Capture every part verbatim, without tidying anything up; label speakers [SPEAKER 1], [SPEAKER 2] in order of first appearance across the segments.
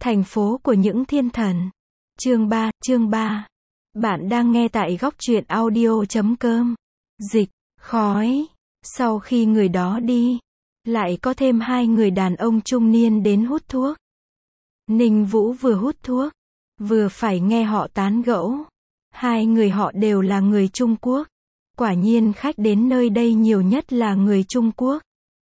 [SPEAKER 1] Thành phố của những thiên thần. Chương ba, chương ba. Bạn đang nghe tại góc truyện audio chấm com. Dịch, khói. Sau khi người đó đi, lại có thêm hai người đàn ông trung niên đến hút thuốc. Ninh Vũ vừa hút thuốc, vừa phải nghe họ tán gẫu. Hai người họ đều là người Trung Quốc. Quả nhiên khách đến nơi đây nhiều nhất là người Trung Quốc.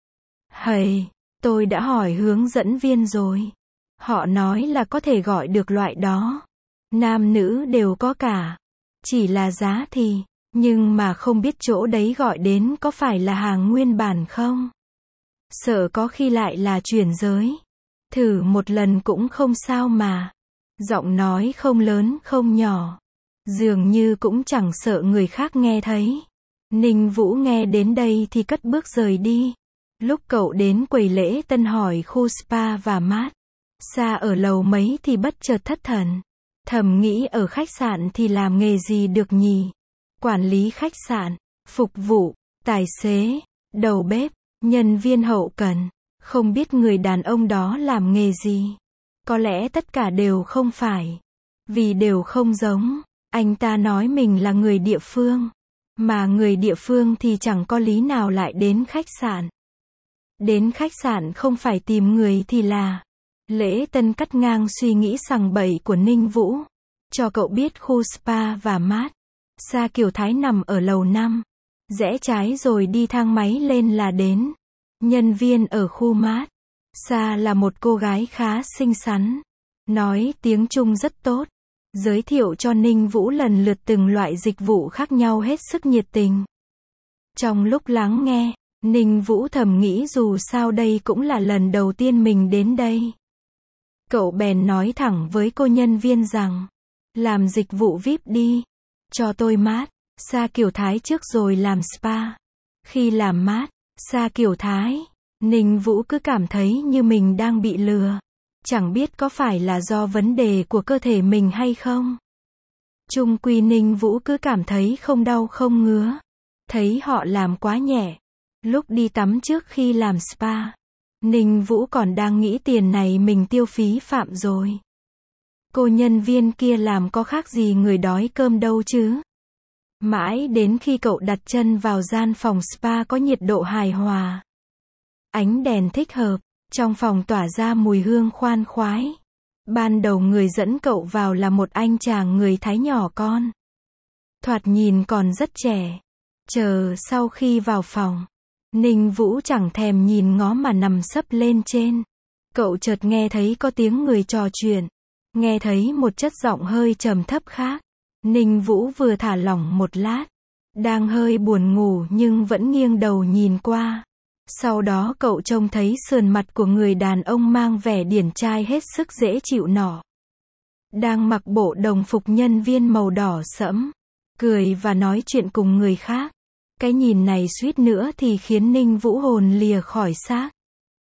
[SPEAKER 1] Hầy, tôi đã hỏi hướng dẫn viên rồi. Họ nói là có thể gọi được loại đó. Nam nữ đều có cả. Chỉ là giá thì, nhưng mà không biết chỗ đấy gọi đến có phải là hàng nguyên bản không? Sợ có khi lại là chuyển giới. Thử một lần cũng không sao mà. Giọng nói không lớn không nhỏ. Dường như cũng chẳng sợ người khác nghe thấy. Ninh Vũ nghe đến đây thì cất bước rời đi. Lúc cậu đến quầy lễ tân hỏi khu spa và mát xa ở lầu mấy thì bất chợt thất thần. Thầm nghĩ ở khách sạn thì làm nghề gì được nhỉ? Quản lý khách sạn, phục vụ, tài xế, đầu bếp, nhân viên hậu cần. Không biết người đàn ông đó làm nghề gì. Có lẽ tất cả đều không phải. Vì đều không giống. Anh ta nói mình là người địa phương. Mà người địa phương thì chẳng có lý nào lại đến khách sạn. Đến khách sạn không phải tìm người thì là. Lễ tân cắt ngang suy nghĩ sằng bậy của Ninh Vũ. Cho cậu biết khu spa và mát xa Kiều Thái nằm ở lầu năm. Rẽ trái rồi đi thang máy lên là đến. Nhân viên ở khu mát xa là một cô gái khá xinh xắn. Nói tiếng Trung rất tốt. Giới thiệu cho Ninh Vũ lần lượt từng loại dịch vụ khác nhau hết sức nhiệt tình. Trong lúc lắng nghe, Ninh Vũ thầm nghĩ dù sao đây cũng là lần đầu tiên mình đến đây. Cậu bèn nói thẳng với cô nhân viên rằng, làm dịch vụ vi ai pi đi, cho tôi mát, xa Kiều Thái trước rồi làm spa. Khi làm mát, xa Kiều Thái, Ninh Vũ cứ cảm thấy như mình đang bị lừa. Chẳng biết có phải là do vấn đề của cơ thể mình hay không. Chung quy Ninh Vũ cứ cảm thấy không đau không ngứa. Thấy họ làm quá nhẹ. Lúc đi tắm trước khi làm spa, Ninh Vũ còn đang nghĩ tiền này mình tiêu phí phạm rồi. Cô nhân viên kia làm có khác gì người đói cơm đâu chứ. Mãi đến khi cậu đặt chân vào gian phòng spa có nhiệt độ hài hòa. Ánh đèn thích hợp, trong phòng tỏa ra mùi hương khoan khoái. Ban đầu người dẫn cậu vào là một anh chàng người Thái nhỏ con. Thoạt nhìn còn rất trẻ. Chờ sau khi vào phòng, Ninh Vũ chẳng thèm nhìn ngó mà nằm sấp lên trên. Cậu chợt nghe thấy có tiếng người trò chuyện. Nghe thấy một chất giọng hơi trầm thấp khác. Ninh Vũ vừa thả lỏng một lát. Đang hơi buồn ngủ nhưng vẫn nghiêng đầu nhìn qua. Sau đó cậu trông thấy sườn mặt của người đàn ông mang vẻ điển trai hết sức dễ chịu nọ. Đang mặc bộ đồng phục nhân viên màu đỏ sẫm. Cười và nói chuyện cùng người khác. Cái nhìn này suýt nữa thì khiến Ninh Vũ hồn lìa khỏi xác.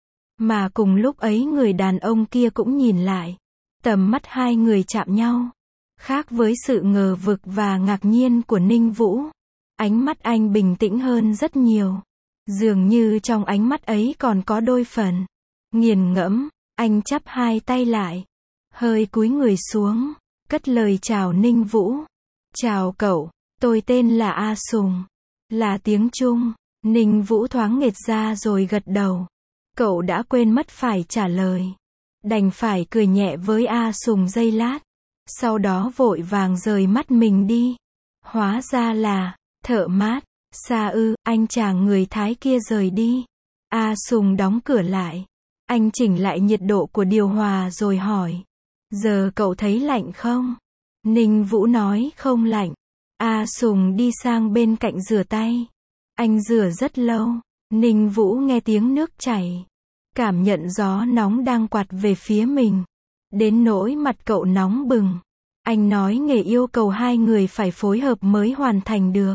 [SPEAKER 1] Mà cùng lúc ấy người đàn ông kia cũng nhìn lại. Tầm mắt hai người chạm nhau. Khác với sự ngờ vực và ngạc nhiên của Ninh Vũ. Ánh mắt anh bình tĩnh hơn rất nhiều. Dường như trong ánh mắt ấy còn có đôi phần nghiền ngẫm. Anh chắp hai tay lại, hơi cúi người xuống, cất lời chào Ninh Vũ. Chào cậu, tôi tên là A Sùng. Là tiếng Trung. Ninh Vũ thoáng nghệt ra rồi gật đầu. Cậu đã quên mất phải trả lời. Đành phải cười nhẹ với A Sùng giây lát. Sau đó vội vàng rời mắt mình đi. Hóa ra là thợ mát. Xa ư, anh chàng người Thái kia rời đi. A Sùng đóng cửa lại. Anh chỉnh lại nhiệt độ của điều hòa rồi hỏi. Giờ cậu thấy lạnh không? Ninh Vũ nói không lạnh. A Sùng đi sang bên cạnh rửa tay. Anh rửa rất lâu. Ninh Vũ nghe tiếng nước chảy. Cảm nhận gió nóng đang quạt về phía mình. Đến nỗi mặt cậu nóng bừng. Anh nói nghề yêu cầu hai người phải phối hợp mới hoàn thành được.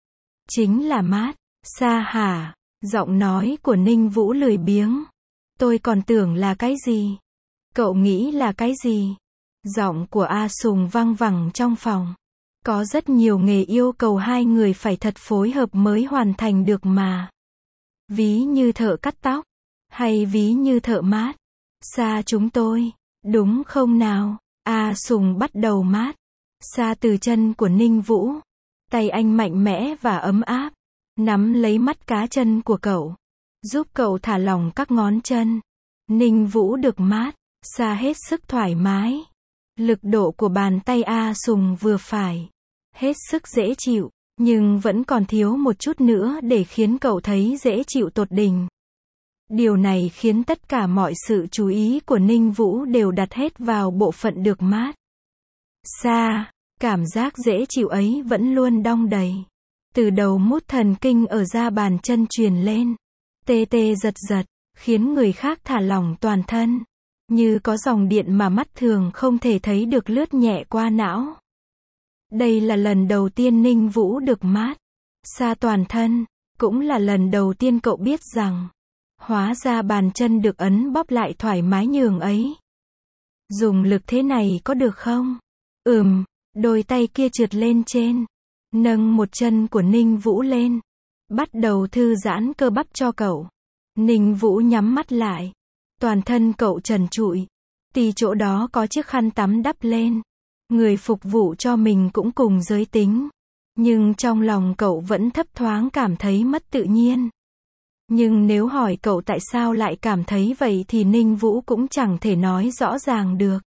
[SPEAKER 1] Chính là mát, xa hả? Giọng nói của Ninh Vũ lười biếng. Tôi còn tưởng là cái gì? Cậu nghĩ là cái gì? Giọng của A Sùng vang vẳng trong phòng. Có rất nhiều nghề yêu cầu hai người phải thật phối hợp mới hoàn thành được mà. Ví như thợ cắt tóc, hay ví như thợ mát. Xa chúng tôi, Đúng không nào? A Sùng bắt đầu mát xa từ chân của Ninh Vũ. Tay anh mạnh mẽ và ấm áp, nắm lấy mắt cá chân của cậu, giúp cậu thả lỏng các ngón chân. Ninh Vũ được mát xa hết sức thoải mái. Lực độ của bàn tay A Sùng vừa phải, hết sức dễ chịu, nhưng vẫn còn thiếu một chút nữa để khiến cậu thấy dễ chịu tột đỉnh. Điều này khiến tất cả mọi sự chú ý của Ninh Vũ đều đặt hết vào bộ phận được mát xa. Cảm giác dễ chịu ấy vẫn luôn đong đầy. Từ đầu mút thần kinh ở da bàn chân truyền lên, tê tê giật giật, khiến người khác thả lỏng toàn thân. Như có dòng điện mà mắt thường không thể thấy được lướt nhẹ qua não. Đây là lần đầu tiên Ninh Vũ được mát xa toàn thân, cũng là lần đầu tiên cậu biết rằng, hóa ra bàn chân được ấn bóp lại thoải mái nhường ấy. Dùng lực thế này có được không? Ừm, đôi tay kia trượt lên trên, nâng một chân của Ninh Vũ lên, bắt đầu thư giãn cơ bắp cho cậu. Ninh Vũ nhắm mắt lại, toàn thân cậu trần trụi, tì chỗ đó có chiếc khăn tắm đắp lên. Người phục vụ cho mình cũng cùng giới tính, nhưng trong lòng cậu vẫn thấp thoáng cảm thấy mất tự nhiên. Nhưng nếu hỏi cậu tại sao lại cảm thấy vậy thì Ninh Vũ cũng chẳng thể nói rõ ràng được.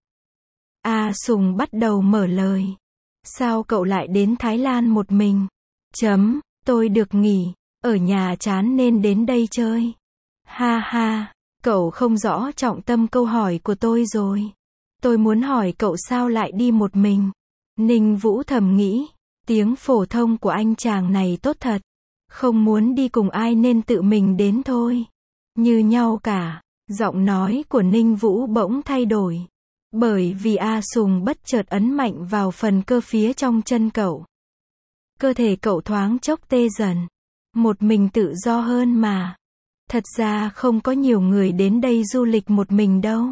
[SPEAKER 1] A Sùng bắt đầu mở lời. Sao cậu lại đến Thái Lan một mình? Chấm, tôi được nghỉ, ở nhà chán nên đến đây chơi. Ha ha, cậu không rõ trọng tâm câu hỏi của tôi rồi. Tôi muốn hỏi cậu sao lại đi một mình. Ninh Vũ thầm nghĩ, tiếng phổ thông của anh chàng này tốt thật. Không muốn đi cùng ai nên tự mình đến thôi. Như nhau cả. Giọng nói của Ninh Vũ bỗng thay đổi. Bởi vì A Sùng bất chợt ấn mạnh vào phần cơ phía trong chân cậu. Cơ thể cậu thoáng chốc tê dần. Một mình tự do hơn mà. Thật ra không có nhiều người đến đây du lịch một mình đâu.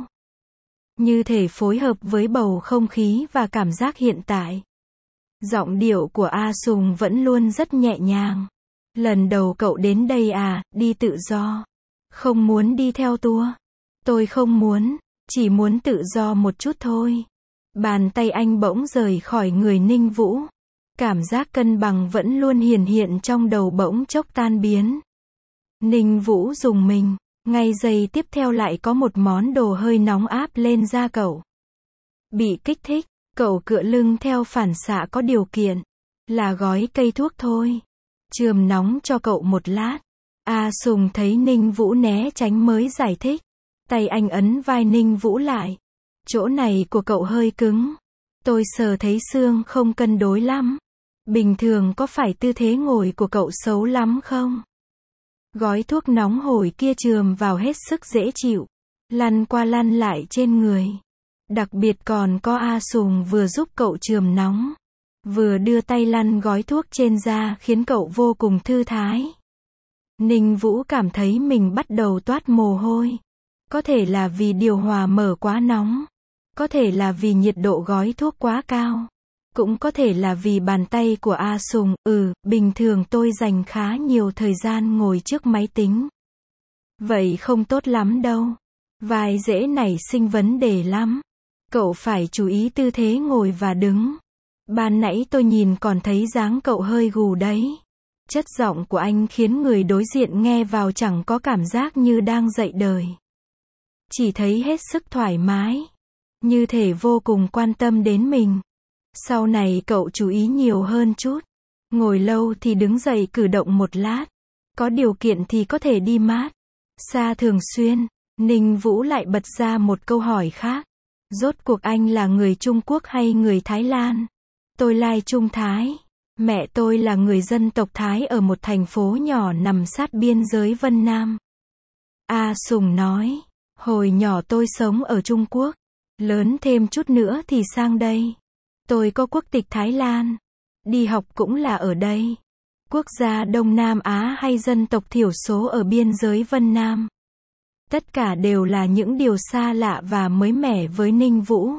[SPEAKER 1] Như thể phối hợp với bầu không khí và cảm giác hiện tại. Giọng điệu của A Sùng vẫn luôn rất nhẹ nhàng. Lần đầu cậu đến đây à, đi tự do. Không muốn đi theo tour. Tôi không muốn, chỉ muốn tự do một chút thôi. Bàn tay anh bỗng rời khỏi người Ninh Vũ. Cảm giác cân bằng vẫn luôn hiển hiện trong đầu bỗng chốc tan biến. Ninh Vũ rùng mình, ngay giây tiếp theo lại có một món đồ hơi nóng áp lên da cậu. Bị kích thích, cậu cựa lưng theo phản xạ có điều kiện. Là gói cây thuốc thôi. Chườm nóng cho cậu một lát. A Sùng thấy Ninh Vũ né tránh mới giải thích. Tay anh ấn vai Ninh Vũ lại. Chỗ này của cậu hơi cứng. Tôi sờ thấy xương không cân đối lắm. Bình thường có phải tư thế ngồi của cậu xấu lắm không? Gói thuốc nóng hổi kia chườm vào hết sức dễ chịu. Lăn qua lăn lại trên người. Đặc biệt còn có A Sùng vừa giúp cậu chườm nóng, vừa đưa tay lăn gói thuốc trên da khiến cậu vô cùng thư thái. Ninh Vũ cảm thấy mình bắt đầu toát mồ hôi. Có thể là vì điều hòa mở quá nóng. Có thể là vì nhiệt độ gói thuốc quá cao. Cũng có thể là vì bàn tay của A Sùng. Ừ, bình thường tôi dành khá nhiều thời gian ngồi trước máy tính. Vậy không tốt lắm đâu. Vai dễ nảy sinh vấn đề lắm. Cậu phải chú ý tư thế ngồi và đứng. Ban nãy tôi nhìn còn thấy dáng cậu hơi gù đấy. Chất giọng của anh khiến người đối diện nghe vào chẳng có cảm giác như đang dạy đời. Chỉ thấy hết sức thoải mái. Như thể vô cùng quan tâm đến mình. Sau này cậu chú ý nhiều hơn chút. Ngồi lâu thì đứng dậy cử động một lát. Có điều kiện thì có thể đi mát xa thường xuyên. Ninh Vũ lại bật ra một câu hỏi khác. Rốt cuộc anh là người Trung Quốc hay người Thái Lan? Tôi lai Trung Thái. Mẹ tôi là người dân tộc Thái ở một thành phố nhỏ nằm sát biên giới Vân Nam. A Sùng nói. Hồi nhỏ tôi sống ở Trung Quốc. Lớn thêm chút nữa thì sang đây. Tôi có quốc tịch Thái Lan. Đi học cũng là ở đây. Quốc gia Đông Nam Á hay dân tộc thiểu số ở biên giới Vân Nam. Tất cả đều là những điều xa lạ và mới mẻ với Ninh Vũ.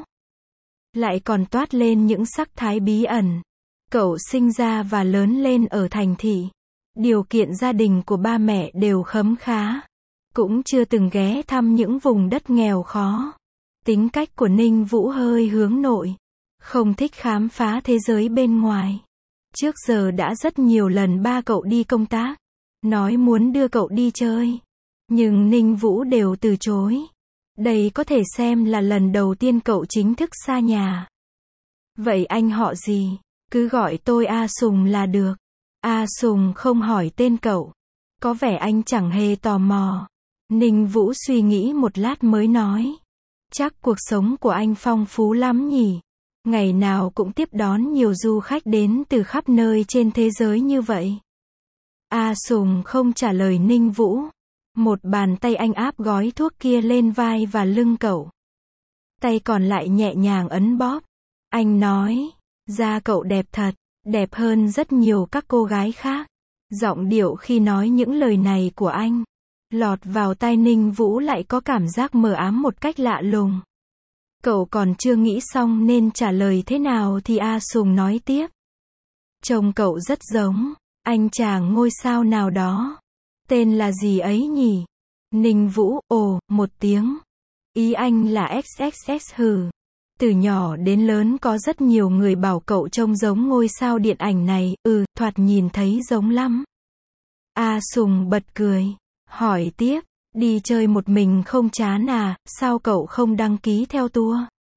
[SPEAKER 1] Lại còn toát lên những sắc thái bí ẩn. Cậu sinh ra và lớn lên ở thành thị. Điều kiện gia đình của ba mẹ đều khấm khá. Cũng chưa từng ghé thăm những vùng đất nghèo khó. Tính cách của Ninh Vũ hơi hướng nội, không thích khám phá thế giới bên ngoài. Trước giờ đã rất nhiều lần ba cậu đi công tác, nói muốn đưa cậu đi chơi, nhưng Ninh Vũ đều từ chối. Đây có thể xem là lần đầu tiên cậu chính thức xa nhà. Vậy anh họ gì? Cứ gọi tôi A Sùng là được. A Sùng không hỏi tên cậu. Có vẻ anh chẳng hề tò mò. Ninh Vũ suy nghĩ một lát mới nói. Chắc cuộc sống của anh phong phú lắm nhỉ? Ngày nào cũng tiếp đón nhiều du khách đến từ khắp nơi trên thế giới như vậy. A Sùng không trả lời Ninh Vũ. Một bàn tay anh áp gói thuốc kia lên vai và lưng cậu. Tay còn lại nhẹ nhàng ấn bóp. Anh nói, da cậu đẹp thật, đẹp hơn rất nhiều các cô gái khác. Giọng điệu khi nói những lời này của anh, lọt vào tai Ninh Vũ lại có cảm giác mờ ám một cách lạ lùng. Cậu còn chưa nghĩ xong nên trả lời thế nào thì A Sùng nói tiếp. Trông cậu rất giống anh chàng ngôi sao nào đó. Tên là gì ấy nhỉ? Ninh Vũ, ồ, một tiếng. Ý anh là ích ích ích hừ. Từ nhỏ đến lớn có rất nhiều người bảo cậu trông giống ngôi sao điện ảnh này, ừ, thoạt nhìn thấy giống lắm. A Sùng bật cười, hỏi tiếp, đi chơi một mình không chán à, sao cậu không đăng ký theo tour?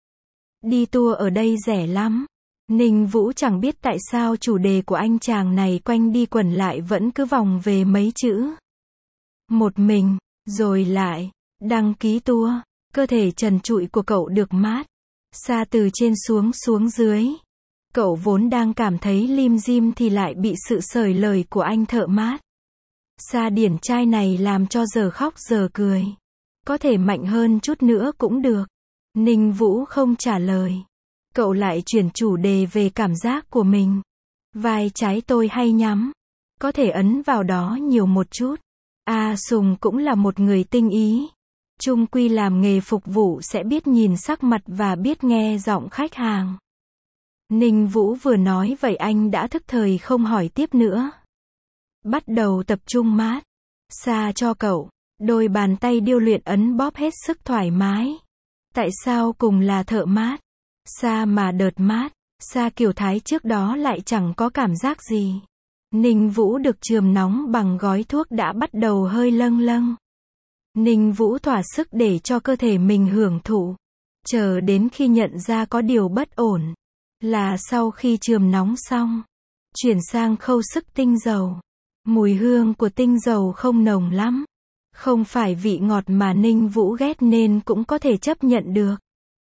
[SPEAKER 1] Đi tour ở đây rẻ lắm. Ninh Vũ chẳng biết tại sao chủ đề của anh chàng này quanh đi quẩn lại vẫn cứ vòng về mấy chữ. Một mình, rồi lại, đăng ký tour, cơ thể trần trụi của cậu được mát. Xa từ trên xuống xuống dưới. Cậu vốn đang cảm thấy lim dim thì lại bị sự sởi lời của anh thợ mát. Xa điển trai này làm cho giờ khóc giờ cười. Có thể mạnh hơn chút nữa cũng được. Ninh Vũ không trả lời. Cậu lại chuyển chủ đề về cảm giác của mình. Vai trái tôi hay nhắm. Có thể ấn vào đó nhiều một chút. A Sùng cũng là một người tinh ý. Chung quy làm nghề phục vụ sẽ biết nhìn sắc mặt và biết nghe giọng khách hàng. Ninh Vũ vừa nói vậy anh đã thức thời không hỏi tiếp nữa. Bắt đầu tập trung mát. Xa cho cậu. Đôi bàn tay điêu luyện ấn bóp hết sức thoải mái. Tại sao cùng là thợ mát? Xa mà đợt mát. Xa kiểu thái trước đó lại chẳng có cảm giác gì. Ninh Vũ được chườm nóng bằng gói thuốc đã bắt đầu hơi lâng lâng. Ninh Vũ thỏa sức để cho cơ thể mình hưởng thụ. Chờ đến khi nhận ra có điều bất ổn. Là sau khi chườm nóng xong. Chuyển sang khâu sức tinh dầu. Mùi hương của tinh dầu không nồng lắm. Không phải vị ngọt mà Ninh Vũ ghét nên cũng có thể chấp nhận được.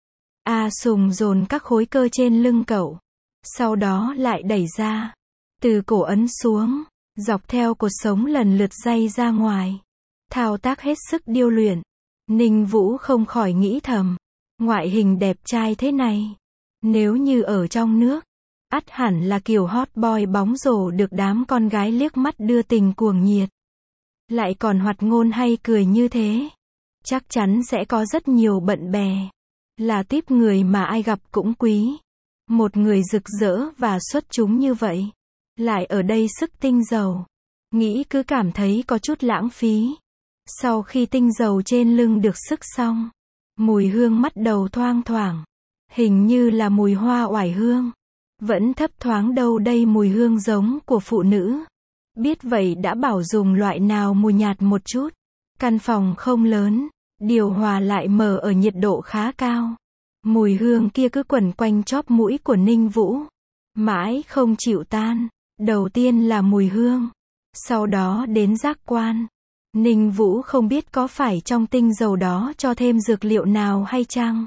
[SPEAKER 1] A Sùng dồn các khối cơ trên lưng cậu. Sau đó lại đẩy ra. Từ cổ ấn xuống. Dọc theo cột sống lần lượt day ra ngoài. Thao tác hết sức điêu luyện. Ninh Vũ không khỏi nghĩ thầm. Ngoại hình đẹp trai thế này. Nếu như ở trong nước. Ắt hẳn là kiểu hot boy bóng rổ được đám con gái liếc mắt đưa tình cuồng nhiệt. Lại còn hoạt ngôn hay cười như thế. Chắc chắn sẽ có rất nhiều bận bè. Là típ người mà ai gặp cũng quý. Một người rực rỡ và xuất chúng như vậy. Lại ở đây sức tinh dầu. Nghĩ cứ cảm thấy có chút lãng phí. Sau khi tinh dầu trên lưng được sức xong. Mùi hương bắt đầu thoang thoảng. Hình như là mùi hoa oải hương. Vẫn thấp thoáng đâu đây mùi hương giống của phụ nữ. Biết vậy đã bảo dùng loại nào mùi nhạt một chút. Căn phòng không lớn. Điều hòa lại mở ở nhiệt độ khá cao. Mùi hương kia cứ quẩn quanh chóp mũi của Ninh Vũ. Mãi không chịu tan. Đầu tiên là mùi hương. Sau đó đến giác quan. Ninh Vũ không biết có phải trong tinh dầu đó cho thêm dược liệu nào hay chăng.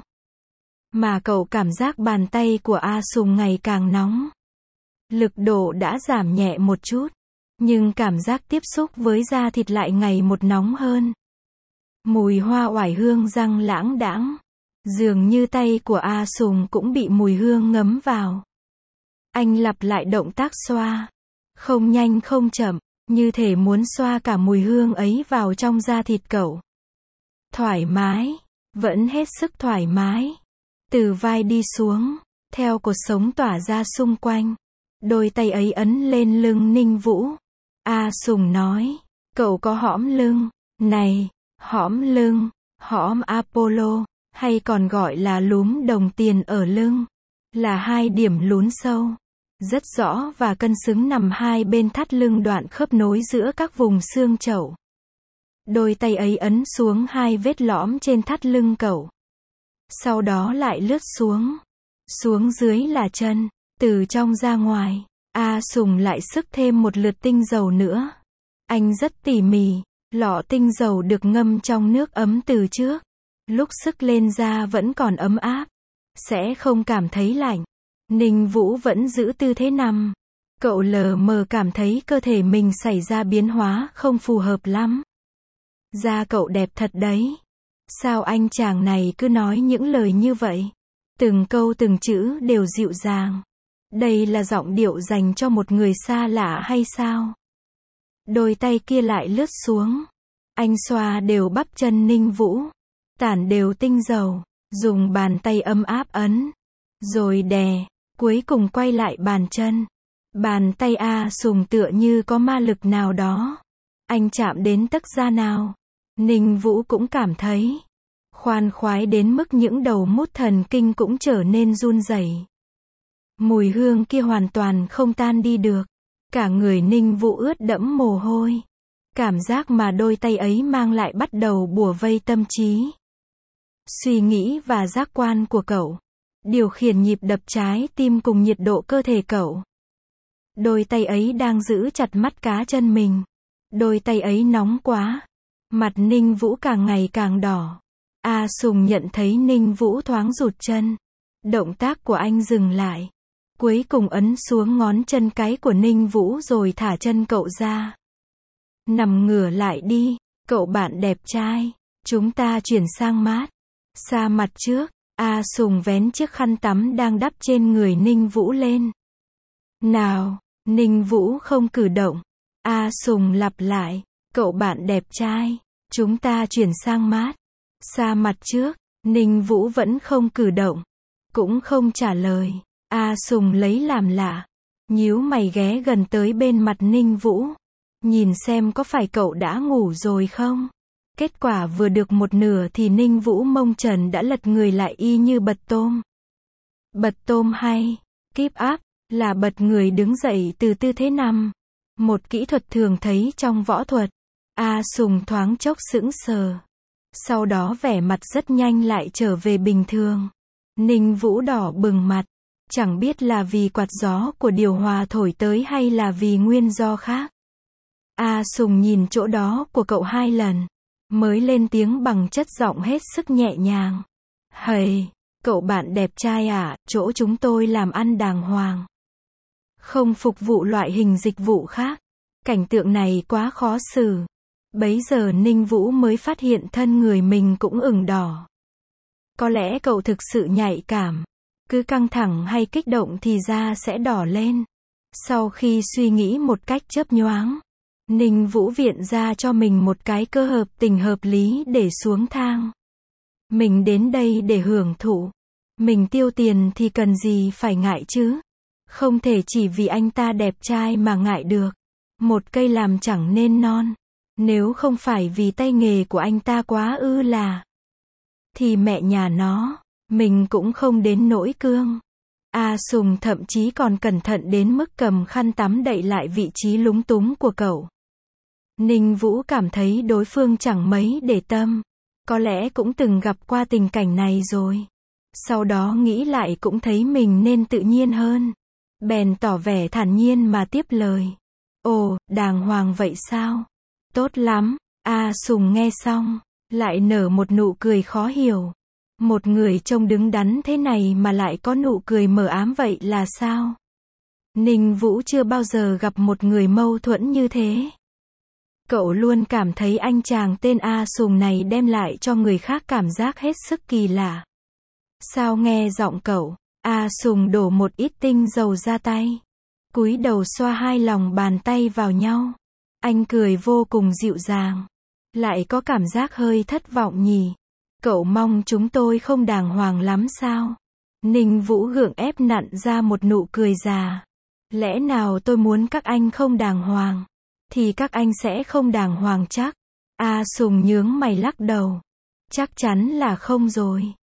[SPEAKER 1] Mà cậu cảm giác bàn tay của A Sùng ngày càng nóng. Lực độ đã giảm nhẹ một chút. Nhưng cảm giác tiếp xúc với da thịt lại ngày một nóng hơn. Mùi hoa oải hương răng lãng đãng. Dường như tay của A Sùng cũng bị mùi hương ngấm vào. Anh lặp lại động tác xoa. Không nhanh không chậm. Như thể muốn xoa cả mùi hương ấy vào trong da thịt cậu. Thoải mái. Vẫn hết sức thoải mái. Từ vai đi xuống. Theo cột sống tỏa ra xung quanh. Đôi tay ấy ấn lên lưng Ninh Vũ. A Sùng nói. Cậu có hõm lưng. Này. Hõm lưng. Hõm Apollo. hay còn gọi là lúm đồng tiền ở lưng, là hai điểm lún sâu, rất rõ và cân xứng nằm hai bên thắt lưng đoạn khớp nối giữa các vùng xương chậu. Đôi tay ấy ấn xuống hai vết lõm trên thắt lưng cậu. Sau đó lại lướt xuống. Xuống dưới là chân, từ trong ra ngoài. A Sùng lại sức thêm một lượt tinh dầu nữa. Anh rất tỉ mỉ, lọ tinh dầu được ngâm trong nước ấm từ trước. Lúc sức lên da vẫn còn ấm áp, sẽ không cảm thấy lạnh. Ninh Vũ vẫn giữ tư thế nằm. Cậu lờ mờ cảm thấy cơ thể mình xảy ra biến hóa không phù hợp lắm. Da cậu đẹp thật đấy. Sao anh chàng này cứ nói những lời như vậy? Từng câu từng chữ đều dịu dàng. Đây là giọng điệu dành cho một người xa lạ hay sao? Đôi tay kia lại lướt xuống. Anh xoa đều bắp chân Ninh Vũ. Tản đều tinh dầu. Dùng bàn tay ấm áp ấn. Rồi đè. Cuối cùng quay lại bàn chân. Bàn tay A Sùng tựa như có ma lực nào đó. Anh chạm đến tấc da nào. Ninh Vũ cũng cảm thấy khoan khoái đến mức những đầu mút thần kinh cũng trở nên run rẩy. Mùi hương kia hoàn toàn không tan đi được. Cả người Ninh Vũ ướt đẫm mồ hôi. Cảm giác mà đôi tay ấy mang lại bắt đầu bủa vây tâm trí, suy nghĩ và giác quan của cậu. Điều khiển nhịp đập trái tim cùng nhiệt độ cơ thể cậu. Đôi tay ấy đang giữ chặt mắt cá chân mình. Đôi tay ấy nóng quá. Mặt Ninh Vũ càng ngày càng đỏ. A Sùng nhận thấy Ninh Vũ thoáng rụt chân. Động tác của anh dừng lại. Cuối cùng ấn xuống ngón chân cái của Ninh Vũ rồi thả chân cậu ra. Nằm ngửa lại đi, cậu bạn đẹp trai. Chúng ta chuyển sang mát. Xa mặt trước, A Sùng vén chiếc khăn tắm đang đắp trên người Ninh Vũ lên. Nào, Ninh Vũ không cử động. A Sùng lặp lại, cậu bạn đẹp trai. Chúng ta chuyển sang mát. Xa mặt trước, Ninh Vũ vẫn không cử động. Cũng không trả lời. A Sùng lấy làm lạ. Nhíu mày ghé gần tới bên mặt Ninh Vũ. Nhìn xem có phải cậu đã ngủ rồi không? Kết quả vừa được một nửa thì Ninh Vũ mông trần đã lật người lại y như bật tôm. Bật tôm hay keep up là bật người đứng dậy từ tư thế nằm. Một kỹ thuật thường thấy trong võ thuật. A Sùng thoáng chốc sững sờ. Sau đó vẻ mặt rất nhanh lại trở về bình thường. Ninh Vũ đỏ bừng mặt. Chẳng biết là vì quạt gió của điều hòa thổi tới hay là vì nguyên do khác. A Sùng nhìn chỗ đó của cậu hai lần. Mới lên tiếng bằng chất giọng hết sức nhẹ nhàng. Hầy, cậu bạn đẹp trai à, chỗ chúng tôi làm ăn đàng hoàng. Không phục vụ loại hình dịch vụ khác. Cảnh tượng này quá khó xử. Bấy giờ Ninh Vũ mới phát hiện thân người mình cũng ửng đỏ. Có lẽ cậu thực sự nhạy cảm. Cứ căng thẳng hay kích động thì da sẽ đỏ lên. Sau khi suy nghĩ một cách chớp nhoáng, Ninh Vũ viện ra cho mình một cái cơ hợp tình hợp lý để xuống thang. Mình đến đây để hưởng thụ. Mình tiêu tiền thì cần gì phải ngại chứ. Không thể chỉ vì anh ta đẹp trai mà ngại được. Một cây làm chẳng nên non. Nếu không phải vì tay nghề của anh ta quá ư là, thì mẹ nhà nó, mình cũng không đến nỗi cương. A Sùng thậm chí còn cẩn thận đến mức cầm khăn tắm đậy lại vị trí lúng túng của cậu. Ninh Vũ cảm thấy đối phương chẳng mấy để tâm. Có lẽ cũng từng gặp qua tình cảnh này rồi. Sau đó nghĩ lại cũng thấy mình nên tự nhiên hơn. Bèn tỏ vẻ thản nhiên mà tiếp lời. Ồ, đàng hoàng vậy sao? Tốt lắm. A Sùng nghe xong, lại nở một nụ cười khó hiểu. Một người trông đứng đắn thế này mà lại có nụ cười mờ ám vậy là sao? Ninh Vũ chưa bao giờ gặp một người mâu thuẫn như thế. Cậu luôn cảm thấy anh chàng tên A Sùng này đem lại cho người khác cảm giác hết sức kỳ lạ. Sao nghe giọng cậu, A Sùng đổ một ít tinh dầu ra tay. Cúi đầu xoa hai lòng bàn tay vào nhau. Anh cười vô cùng dịu dàng. Lại có cảm giác hơi thất vọng nhỉ. Cậu mong chúng tôi không đàng hoàng lắm sao? Ninh Vũ gượng ép nặn ra một nụ cười già. Lẽ nào tôi muốn các anh không đàng hoàng? Thì các anh sẽ không đàng hoàng chắc. A Sùng nhướng mày lắc đầu. Chắc chắn là không rồi.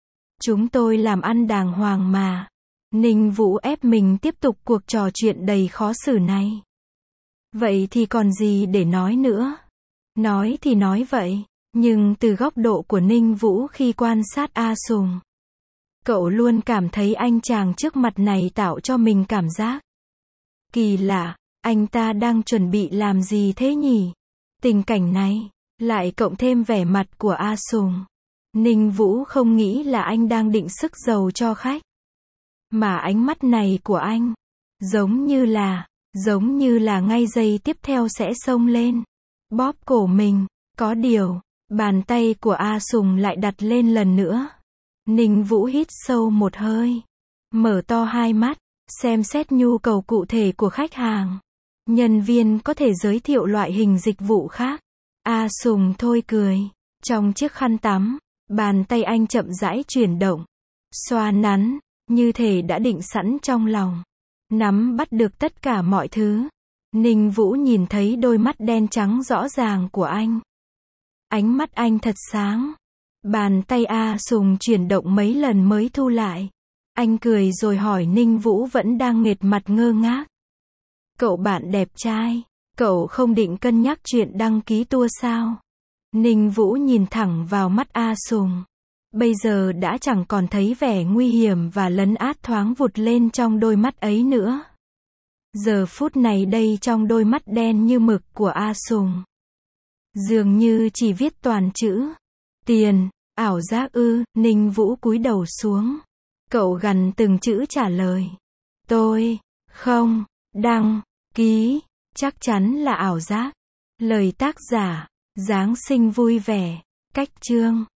[SPEAKER 1] Chúng tôi làm ăn đàng hoàng mà. Ninh Vũ ép mình tiếp tục cuộc trò chuyện đầy khó xử này. Vậy thì còn gì để nói nữa? Nói thì nói vậy, nhưng từ góc độ của Ninh Vũ khi quan sát A Sùng, cậu luôn cảm thấy anh chàng trước mặt này tạo cho mình cảm giác kỳ lạ, anh ta đang chuẩn bị làm gì thế nhỉ? Tình cảnh này, lại cộng thêm vẻ mặt của A Sùng. Ninh Vũ không nghĩ là anh đang định sức dầu cho khách. Mà ánh mắt này của anh, giống như là, giống như là ngay giây tiếp theo sẽ xông lên, bóp cổ mình. Có điều, bàn tay của A Sùng lại đặt lên lần nữa. Ninh Vũ hít sâu một hơi, mở to hai mắt, xem xét nhu cầu cụ thể của khách hàng. Nhân viên có thể giới thiệu loại hình dịch vụ khác. A Sùng thôi cười. Trong chiếc khăn tắm, bàn tay anh chậm rãi chuyển động, xoa nắn, như thể đã định sẵn trong lòng, nắm bắt được tất cả mọi thứ. Ninh Vũ nhìn thấy đôi mắt đen trắng rõ ràng của anh. Ánh mắt anh thật sáng. Bàn tay A Sùng chuyển động mấy lần mới thu lại. Anh cười rồi hỏi Ninh Vũ vẫn đang nghệt mặt ngơ ngác. Cậu bạn đẹp trai, cậu không định cân nhắc chuyện đăng ký tour sao? Ninh Vũ nhìn thẳng vào mắt A Sùng. Bây giờ đã chẳng còn thấy vẻ nguy hiểm và lấn át thoáng vụt lên trong đôi mắt ấy nữa. Giờ phút này đây trong đôi mắt đen như mực của A Sùng, dường như chỉ viết toàn chữ tiền. Ảo giác ư? Ninh Vũ cúi đầu xuống. Cậu gằn từng chữ trả lời. Tôi không đăng ký. Chắc chắn là ảo giác. Lời tác giả: Giáng sinh vui vẻ. Cách chương